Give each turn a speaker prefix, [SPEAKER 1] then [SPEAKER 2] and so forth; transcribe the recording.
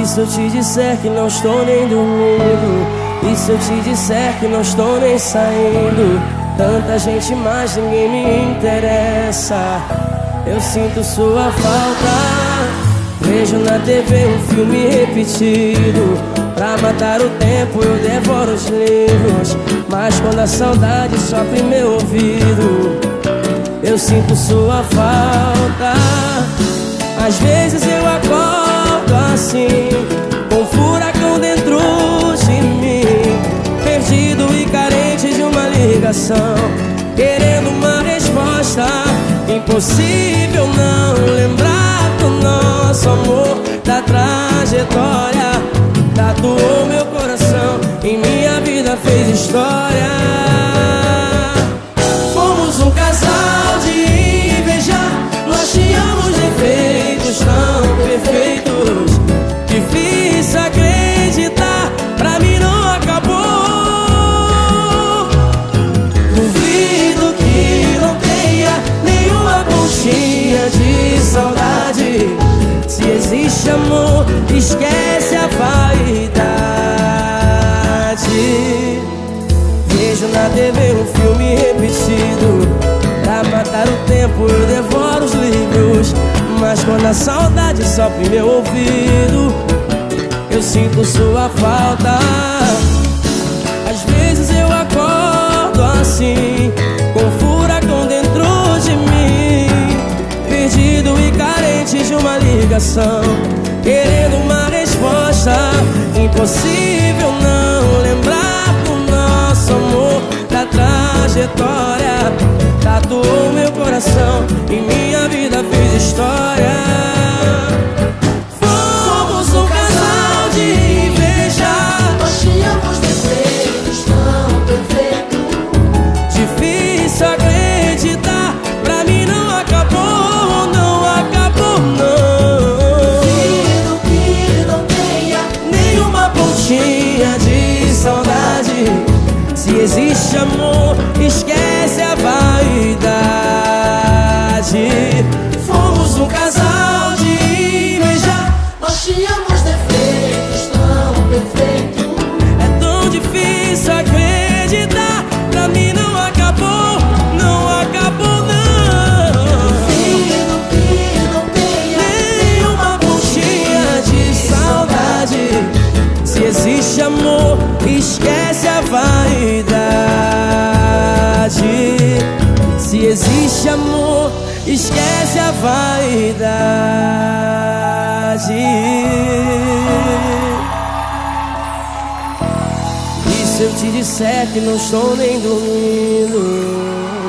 [SPEAKER 1] E se eu te disser que não estou nem dormindo? E se eu te disser que não estou nem saindo? Tanta gente, mas ninguém me interessa. Eu sinto sua falta. Vejo na TV um filme repetido. Pra matar o tempo eu devoro os livros. Mas quando a saudade sopra em meu ouvido, eu sinto sua falta. Às vezes eu acordo assim, com um furacão dentro de mim, perdido e carente de uma ligação, querendo uma resposta. Impossível não lembrar do nosso amor, da trajetória. Tatuou meu coração, em minha vida fez história. Fomos um casal de invejar, nós tínhamos defeitos tão perfeitos. Difícil acreditar, pra mim não acabou. Duvido que não tenha nenhuma pontinha de saudade. Se existe amor, esquece a vaidade. Vejo na TV um filme repetido. Pra matar o tempo eu devoro os livros. Mas quando a saudade sopra em meu ouvido, eu sinto sua falta. Às vezes eu acordo assim, com um furacão dentro de mim, perdido e carente de uma ligação, querendo uma resposta. Impossível não lembrar do nosso amor, da trajetória. Tatuou meu coração, em minha vida fez história. Fomos um casal de invejar,
[SPEAKER 2] nós tínhamos desejos tão perfeitos.
[SPEAKER 1] difícil acreditar, pra mim não acabou, não acabou não.
[SPEAKER 2] Duvido que não tenha
[SPEAKER 1] Nenhuma pontinha de saudade. Se existe amor, esquece a vaidade. Fomos um casal de invejar,
[SPEAKER 2] nós tínhamos defeitos tão perfeitos.
[SPEAKER 1] é tão difícil acreditar, pra mim não acabou, não acabou não.
[SPEAKER 2] Duvido que não tenha
[SPEAKER 1] Nenhuma pontinha de saudade. Se existe amor, esquece a vaidade. Se existe amor, esquece a vaidade. E se eu te disser que não estou nem dormindo?